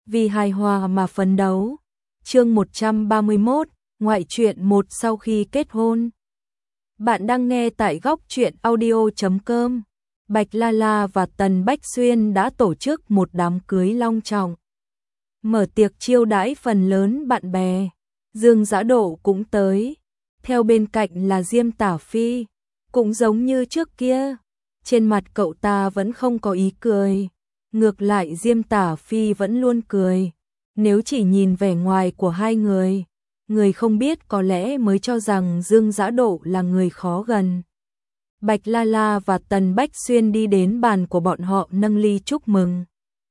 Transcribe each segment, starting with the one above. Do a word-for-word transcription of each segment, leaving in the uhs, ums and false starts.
vì hài hòa mà phấn đấu. Chương một trăm ba mươi mốt, ngoại truyện một sau khi kết hôn. Bạn đang nghe tại góc truyện audio chấm com. Bạch Lala và Tần Bách Xuyên đã tổ chức một đám cưới long trọng. Mở tiệc chiêu đãi phần lớn bạn bè. Dương Dã Độ cũng tới. Theo bên cạnh là Diêm Tả Phi. Cũng giống như trước kia. Trên mặt cậu ta vẫn không có ý cười. Ngược lại Diêm Tả Phi vẫn luôn cười. Nếu chỉ nhìn vẻ ngoài của hai người, người không biết có lẽ mới cho rằng Dương Dã Độ là người khó gần. Bạch Lala và Tần Bách Xuyên đi đến bàn của bọn họ nâng ly chúc mừng.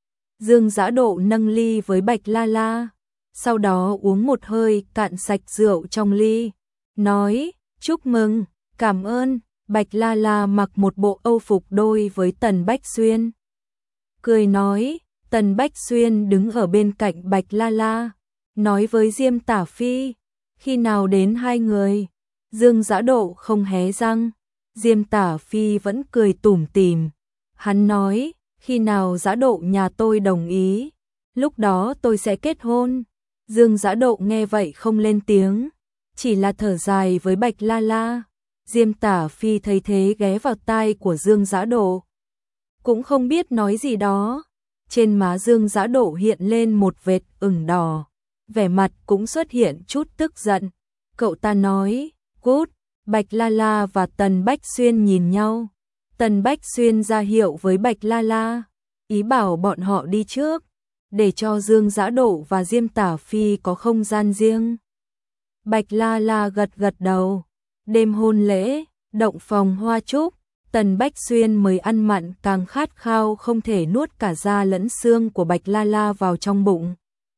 Dương Dã Độ nâng ly với Bạch Lala, sau đó uống một hơi cạn sạch rượu trong ly, nói, chúc mừng, cảm ơn. Bạch Lala mặc một bộ âu phục đôi với Tần Bách Xuyên. Cười nói, Tần Bách Xuyên đứng ở bên cạnh Bạch Lala, nói với Diêm Tả Phi, khi nào đến hai người. Dương Dã Độ không hé răng, Diêm Tả Phi vẫn cười tủm tỉm. Hắn nói, khi nào Dã Độ nhà tôi đồng ý, lúc đó tôi sẽ kết hôn. Dương Dã Độ nghe vậy không lên tiếng, chỉ là thở dài với Bạch Lala. Diêm Tả Phi thấy thế ghé vào tai của Dương Dã Độ, cũng không biết nói gì đó. Trên má Dương Dã Độ hiện lên một vệt ửng đỏ, vẻ mặt cũng xuất hiện chút tức giận. Cậu ta nói, cút. Bạch Lala và Tần Bách Xuyên nhìn nhau. Tần Bách Xuyên ra hiệu với Bạch Lala, ý bảo bọn họ đi trước, để cho Dương Dã Độ và Diêm Tả Phi có không gian riêng. Bạch Lala gật gật đầu. Đêm hôn lễ, động phòng hoa trúc, Tần Bách Xuyên mới ăn mặn càng khát khao không thể nuốt cả da lẫn xương của Bạch Lala vào trong bụng.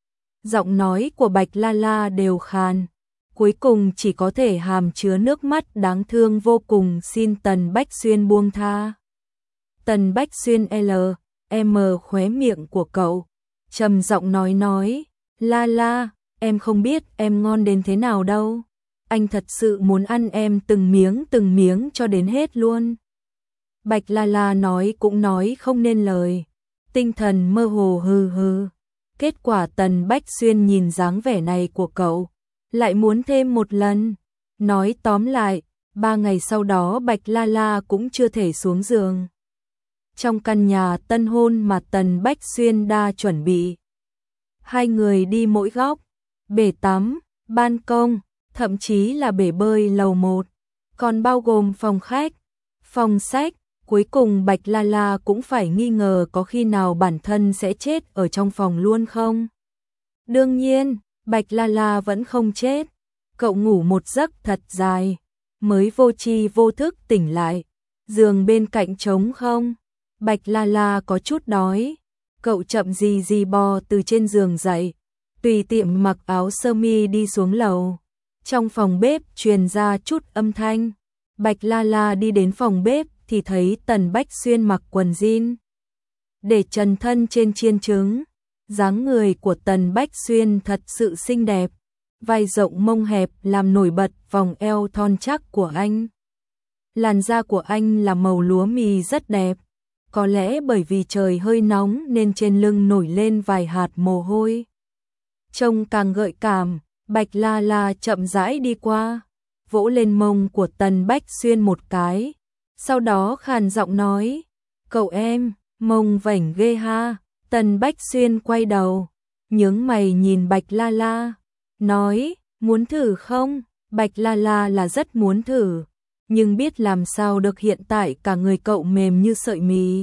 Giọng nói của Bạch Lala đều khàn, cuối cùng chỉ có thể hàm chứa nước mắt đáng thương vô cùng xin Tần Bách Xuyên buông tha. Tần Bách Xuyên L, M khóe miệng của cậu, trầm giọng nói nói, Lala, em không biết em ngon đến thế nào đâu. Anh thật sự muốn ăn em từng miếng từng miếng cho đến hết luôn. Bạch Lala nói cũng nói không nên lời, tinh thần mơ hồ hừ hừ. Kết quả Tần Bách Xuyên nhìn dáng vẻ này của cậu, lại muốn thêm một lần. Nói tóm lại, ba ngày sau đó Bạch Lala cũng chưa thể xuống giường. Trong căn nhà tân hôn mà Tần Bách Xuyên đã chuẩn bị, hai người đi mỗi góc, bể tắm, ban công, thậm chí là bể bơi lầu một, còn bao gồm phòng khách, phòng sách. Cuối cùng Bạch Lala cũng phải nghi ngờ có khi nào bản thân sẽ chết ở trong phòng luôn không. Đương nhiên, Bạch Lala vẫn không chết. Cậu ngủ một giấc thật dài, mới vô tri vô thức tỉnh lại. Giường bên cạnh trống không. Bạch Lala có chút đói. Cậu chậm gì gì bò từ trên giường dậy, tùy tiện mặc áo sơ mi đi xuống lầu. Trong phòng bếp truyền ra chút âm thanh. Bạch Lala đi đến phòng bếp thì thấy Tần Bách Xuyên mặc quần jean, để trần thân trên chiên trứng. Dáng người của Tần Bách Xuyên thật sự xinh đẹp, vai rộng mông hẹp làm nổi bật vòng eo thon chắc của anh. Làn da của anh là màu lúa mì rất đẹp, có lẽ bởi vì trời hơi nóng nên trên lưng nổi lên vài hạt mồ hôi. Trông càng gợi cảm. Bạch Lala chậm rãi đi qua, vỗ lên mông của Tần Bách Xuyên một cái, sau đó khàn giọng nói, cậu em, mông vảnh ghê ha. Tần Bách Xuyên quay đầu, nhướng mày nhìn Bạch Lala, nói, muốn thử không? Bạch Lala là rất muốn thử, nhưng biết làm sao được, hiện tại cả người cậu mềm như sợi mì.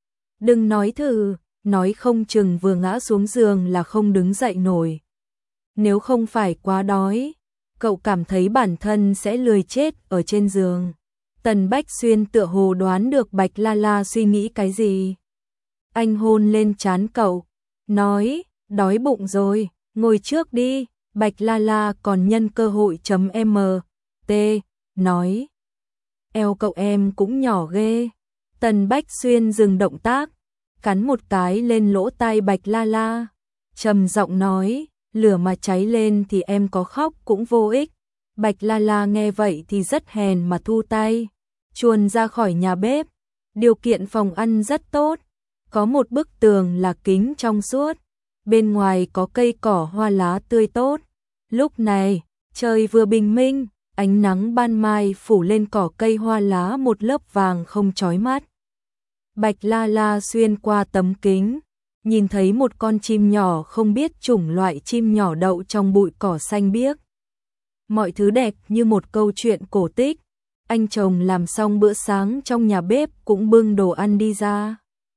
Đừng nói thử, nói không chừng vừa ngã xuống giường là không đứng dậy nổi. Nếu không phải quá đói, cậu cảm thấy bản thân sẽ lười chết ở trên giường. Tần Bách Xuyên tựa hồ đoán được Bạch Lala suy nghĩ cái gì. Anh hôn lên trán cậu, nói, đói bụng rồi, ngồi trước đi. Bạch Lala còn nhân cơ hội chấm M, T, nói, eo cậu em cũng nhỏ ghê. Tần Bách Xuyên dừng động tác, cắn một cái lên lỗ tai Bạch Lala, trầm giọng nói, lửa mà cháy lên thì em có khóc cũng vô ích. Bạch Lala nghe vậy thì rất hèn mà thu tay, chuồn ra khỏi nhà bếp. Điều kiện phòng ăn rất tốt, có một bức tường là kính trong suốt, bên ngoài có cây cỏ hoa lá tươi tốt. Lúc này, trời vừa bình minh, ánh nắng ban mai phủ lên cỏ cây hoa lá một lớp vàng không chói mắt. Bạch La La xuyên qua tấm kính, nhìn thấy một con chim nhỏ không biết chủng loại chim nhỏ đậu trong bụi cỏ xanh biếc. Mọi thứ đẹp như một câu chuyện cổ tích. Anh chồng làm xong bữa sáng trong nhà bếp cũng bưng đồ ăn đi ra.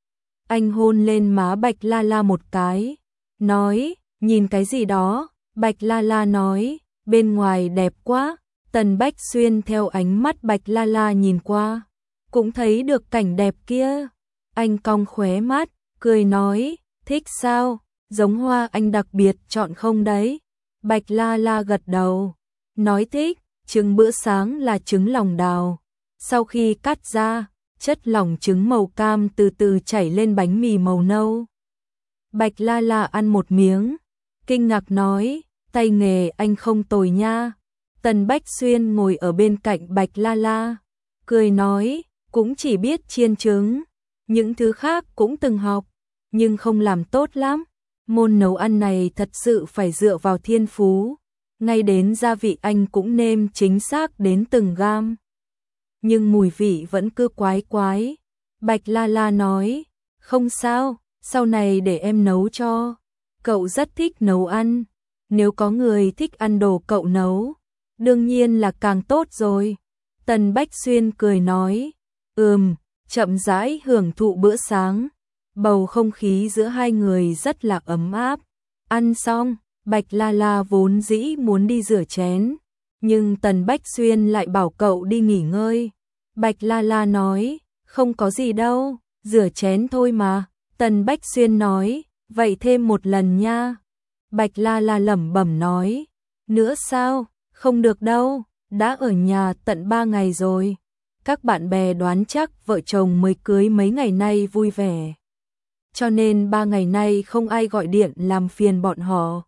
Anh hôn lên má Bạch La La một cái, nói, nhìn cái gì đó? Bạch La La nói, bên ngoài đẹp quá. Tần Bách Xuyên theo ánh mắt Bạch La La nhìn qua, cũng thấy được cảnh đẹp kia. Anh cong khóe mắt, cười nói, thích sao? Giống hoa anh đặc biệt chọn không đấy? Bạch La La gật đầu, nói thích. Trứng bữa sáng là trứng lòng đào. Sau khi cắt ra, chất lỏng trứng màu cam từ từ chảy lên bánh mì màu nâu. Bạch La La ăn một miếng, kinh ngạc nói, tay nghề anh không tồi nha. Tần Bách Xuyên ngồi ở bên cạnh Bạch La La, cười nói, cũng chỉ biết chiên trứng, những thứ khác cũng từng học, nhưng không làm tốt lắm. Môn nấu ăn này thật sự phải dựa vào thiên phú, ngay đến gia vị anh cũng nêm chính xác đến từng gam. Nhưng mùi vị vẫn cứ quái quái. Bạch La La nói, không sao, sau này để em nấu cho. Cậu rất thích nấu ăn, nếu có người thích ăn đồ cậu nấu, đương nhiên là càng tốt rồi. Tần Bách Xuyên cười nói, ừm, chậm rãi hưởng thụ bữa sáng. Bầu không khí giữa hai người rất là ấm áp. Ăn xong, Bạch La La vốn dĩ muốn đi rửa chén, nhưng Tần Bách Xuyên lại bảo cậu đi nghỉ ngơi. Bạch La La nói, không có gì đâu, rửa chén thôi mà. Tần Bách Xuyên nói, vậy thêm một lần nha. Bạch La La lẩm bẩm nói, nữa sao, không được đâu, đã ở nhà tận ba ngày rồi. Các bạn bè đoán chắc vợ chồng mới cưới mấy ngày nay vui vẻ, cho nên ba ngày nay không ai gọi điện làm phiền bọn họ.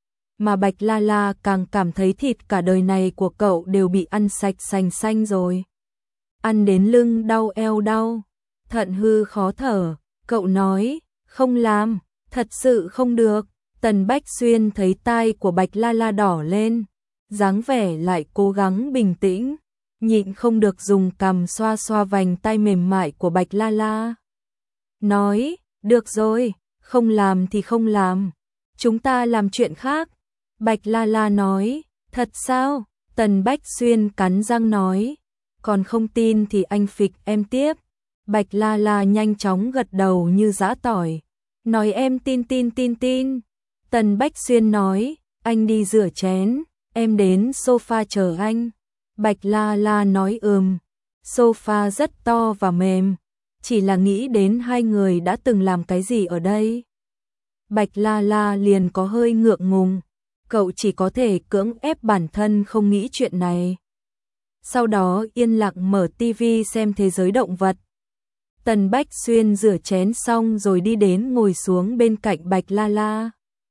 Mà Bạch La La càng cảm thấy thịt cả đời này của cậu đều bị ăn sạch sành xanh rồi. Ăn đến lưng đau eo đau, thận hư khó thở, cậu nói, không làm, thật sự không được. Tần Bách Xuyên thấy tai của Bạch La La đỏ lên, dáng vẻ lại cố gắng bình tĩnh, nhịn không được dùng cằm xoa xoa vành tai mềm mại của Bạch La La. Nói, được rồi, không làm thì không làm, chúng ta làm chuyện khác. Bạch La La nói, thật sao? Tần Bách Xuyên cắn răng nói, còn không tin thì anh phịch em tiếp. Bạch La La nhanh chóng gật đầu như giã tỏi, nói em tin tin tin tin. Tần Bách Xuyên nói, anh đi rửa chén, em đến sofa chờ anh. Bạch La La nói ừm, sofa rất to và mềm, chỉ là nghĩ đến hai người đã từng làm cái gì ở đây. Bạch La La liền có hơi ngượng ngùng, cậu chỉ có thể cưỡng ép bản thân không nghĩ chuyện này. Sau đó yên lặng mở tivi xem thế giới động vật. Tần Bách Xuyên rửa chén xong rồi đi đến ngồi xuống bên cạnh Bạch La La.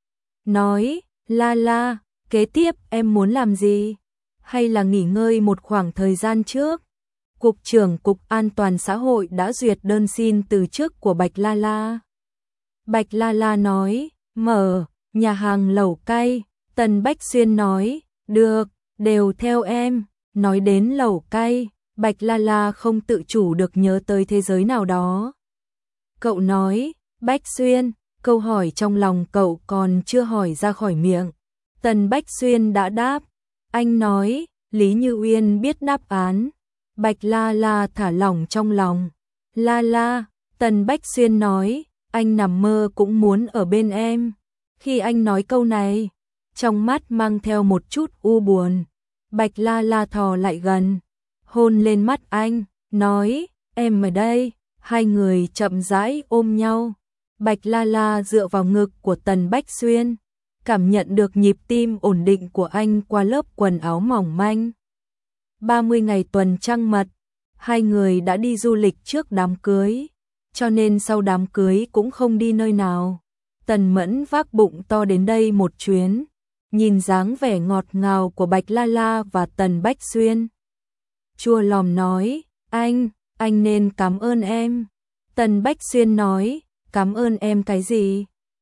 Nói, La La, kế tiếp em muốn làm gì? Hay là nghỉ ngơi một khoảng thời gian trước? Cục trưởng Cục An toàn xã hội đã duyệt đơn xin từ chức của Bạch La La. Bạch La La nói, mở nhà hàng lẩu cay. Tần Bách Xuyên nói, được, đều theo em. Nói đến lẩu cay, Bạch La La không tự chủ được nhớ tới thế giới nào đó. Cậu nói, Bách Xuyên, câu hỏi trong lòng cậu còn chưa hỏi ra khỏi miệng. Tần Bách Xuyên đã đáp. Anh nói, Lý Như Uyên biết đáp án. Bạch La La thả lỏng trong lòng. La La, Tần Bách Xuyên nói, anh nằm mơ cũng muốn ở bên em. Khi anh nói câu này, trong mắt mang theo một chút u buồn. Bạch La La thò lại gần, hôn lên mắt anh, nói, em ở đây. Hai người chậm rãi ôm nhau. Bạch La La dựa vào ngực của Tần Bách Xuyên, cảm nhận được nhịp tim ổn định của anh qua lớp quần áo mỏng manh. ba mươi ngày tuần trăng mật, hai người đã đi du lịch trước đám cưới, cho nên sau đám cưới cũng không đi nơi nào. Tần Mẫn vác bụng to đến đây một chuyến, nhìn dáng vẻ ngọt ngào của Bạch La La và Tần Bách Xuyên. Chua lòm nói, anh, anh nên cảm ơn em. Tần Bách Xuyên nói, cảm ơn em cái gì?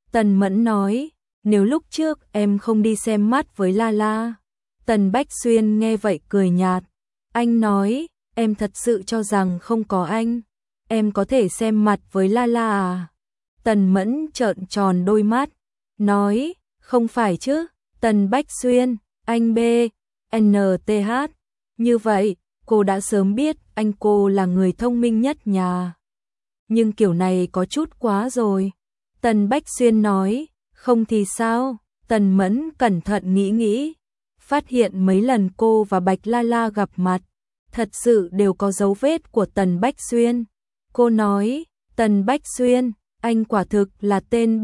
Tần Mẫn nói, nếu lúc trước em không đi xem mắt với La La. Tần Bách Xuyên nghe vậy cười nhạt. Anh nói, em thật sự cho rằng không có anh, em có thể xem mặt với La La à? Tần Mẫn trợn tròn đôi mắt, nói, không phải chứ, Tần Bách Xuyên, anh B, N T H. Như vậy, cô đã sớm biết anh cô là người thông minh nhất nhà. Nhưng kiểu này có chút quá rồi. Tần Bách Xuyên nói, không thì sao? Tần Mẫn cẩn thận nghĩ nghĩ, phát hiện mấy lần cô và Bạch La La gặp mặt, thật sự đều có dấu vết của Tần Bách Xuyên. Cô nói, Tần Bách Xuyên, anh quả thực là tên B,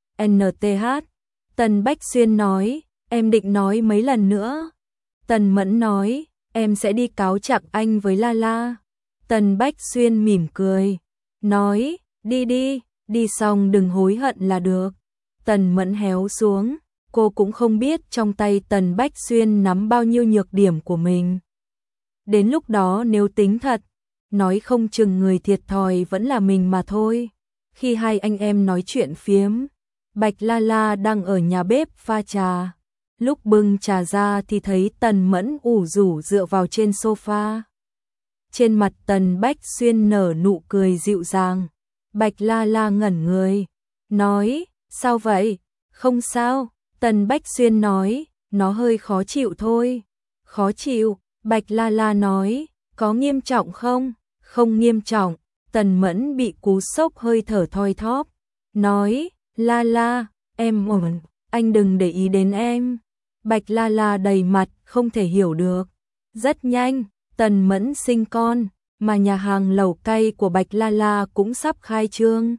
N T H. Tần Bách Xuyên nói, em định nói mấy lần nữa? Tần Mẫn nói, em sẽ đi cáo trạng anh với La La. Tần Bách Xuyên mỉm cười, nói, đi đi, đi xong đừng hối hận là được. Tần Mẫn héo xuống, cô cũng không biết trong tay Tần Bách Xuyên nắm bao nhiêu nhược điểm của mình. Đến lúc đó nếu tính thật, nói không chừng người thiệt thòi vẫn là mình mà thôi. Khi hai anh em nói chuyện phiếm, Bạch La La đang ở nhà bếp pha trà. Lúc bưng trà ra thì thấy Tần Mẫn ủ rũ dựa vào trên sofa. Trên mặt Tần Bách Xuyên nở nụ cười dịu dàng. Bạch La La ngẩn người, nói, sao vậy? Không sao. Tần Bách Xuyên nói, nó hơi khó chịu thôi. Khó chịu? Bạch La La nói, có nghiêm trọng không? Không nghiêm trọng. Tần Mẫn bị cú sốc hơi thở thoi thóp, nói, La La, em ổn, anh đừng để ý đến em. Bạch La La đầy mặt không thể hiểu được. Rất nhanh, Tần Mẫn sinh con, mà nhà hàng lẩu cay của Bạch La La cũng sắp khai trương.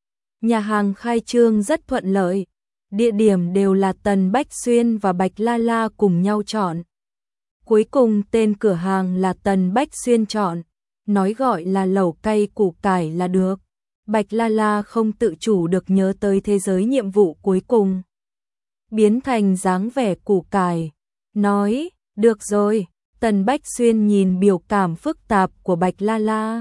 Nhà hàng khai trương rất thuận lợi, địa điểm đều là Tần Bách Xuyên và Bạch La La cùng nhau chọn. Cuối cùng tên cửa hàng là Tần Bách Xuyên chọn, nói gọi là lẩu cay củ cải là được. Bạch La La không tự chủ được nhớ tới thế giới nhiệm vụ cuối cùng, biến thành dáng vẻ củ cải, nói, được rồi. Tần Bách Xuyên nhìn biểu cảm phức tạp của Bạch La La,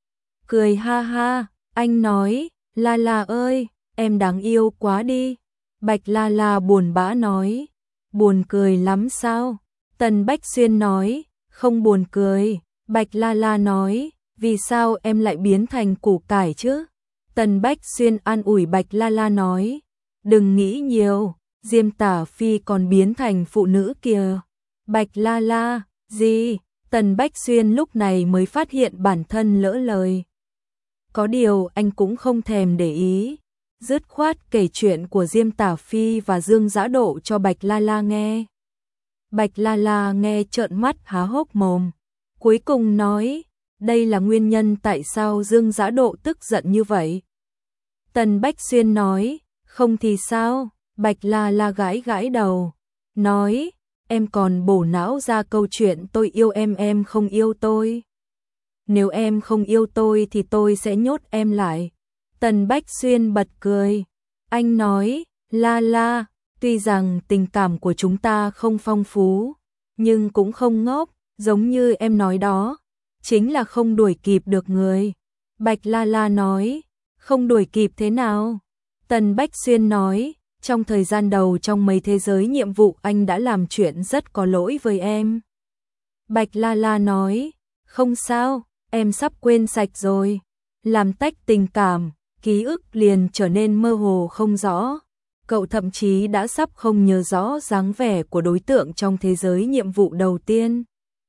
cười ha ha, anh nói, La La ơi, em đáng yêu quá đi. Bạch La La buồn bã nói, buồn cười lắm sao? Tần Bách Xuyên nói, không buồn cười. Bạch La La nói, vì sao em lại biến thành củ cải chứ? Tần Bách Xuyên an ủi Bạch La La nói, đừng nghĩ nhiều, Diêm Tả Phi còn biến thành phụ nữ kìa. Bạch La La, gì? Tần Bách Xuyên lúc này mới phát hiện bản thân lỡ lời. Có điều anh cũng không thèm để ý, dứt khoát kể chuyện của Diêm Tả Phi và Dương Dã Độ cho Bạch La La nghe. Bạch La La nghe trợn mắt há hốc mồm, cuối cùng nói, đây là nguyên nhân tại sao Dương Dã Độ tức giận như vậy. Tần Bách Xuyên nói, không thì sao? Bạch La La gãi gãi đầu, nói, em còn bổ não ra câu chuyện tôi yêu em em không yêu tôi. Nếu em không yêu tôi thì tôi sẽ nhốt em lại. Tần Bách Xuyên bật cười, anh nói, La La, tuy rằng tình cảm của chúng ta không phong phú, nhưng cũng không ngốc, giống như em nói đó, chính là không đuổi kịp được người. Bạch La La nói, không đuổi kịp thế nào? Tần Bách Xuyên nói, trong thời gian đầu trong mấy thế giới nhiệm vụ anh đã làm chuyện rất có lỗi với em. Bạch La La nói, không sao, em sắp quên sạch rồi. Làm tách tình cảm, ký ức liền trở nên mơ hồ không rõ. Cậu thậm chí đã sắp không nhớ rõ dáng vẻ của đối tượng trong thế giới nhiệm vụ đầu tiên.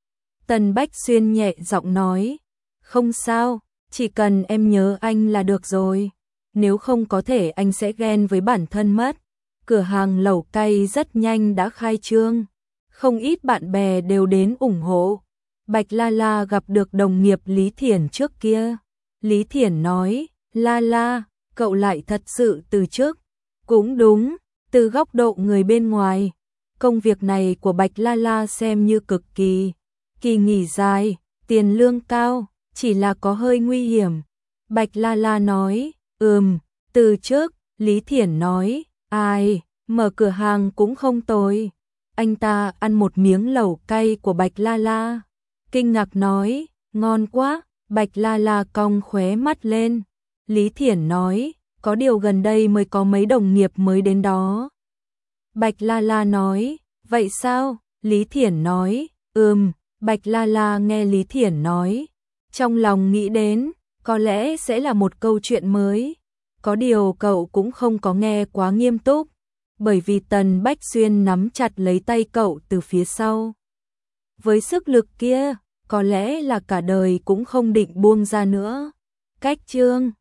Tần Bách Xuyên nhẹ giọng nói, không sao, chỉ cần em nhớ anh là được rồi. Nếu không có thể anh sẽ ghen với bản thân mất. Cửa hàng lẩu cay rất nhanh đã khai trương, không ít bạn bè đều đến ủng hộ. Bạch La La gặp được đồng nghiệp Lý Thiển trước kia. Lý Thiển nói, La La, cậu lại thật sự từ chức. Cũng đúng, từ góc độ người bên ngoài, công việc này của Bạch La La xem như cực kỳ. Kỳ nghỉ dài, tiền lương cao, chỉ là có hơi nguy hiểm. Bạch La La nói, ừm, từ chức. Lý Thiển nói, ai, mở cửa hàng cũng không tồi. Anh ta ăn một miếng lẩu cay của Bạch La La, kinh ngạc nói, ngon quá. Bạch La La cong khóe mắt lên. Lý Thiển nói, có điều gần đây mới có mấy đồng nghiệp mới đến đó. Bạch La La nói, vậy sao? Lý Thiển nói, ừm, Bạch La La nghe Lý Thiển nói, trong lòng nghĩ đến, có lẽ sẽ là một câu chuyện mới. Có điều cậu cũng không có nghe quá nghiêm túc, bởi vì Tần Bách Xuyên nắm chặt lấy tay cậu từ phía sau. Với sức lực kia, có lẽ là cả đời cũng không định buông ra nữa. Cách chương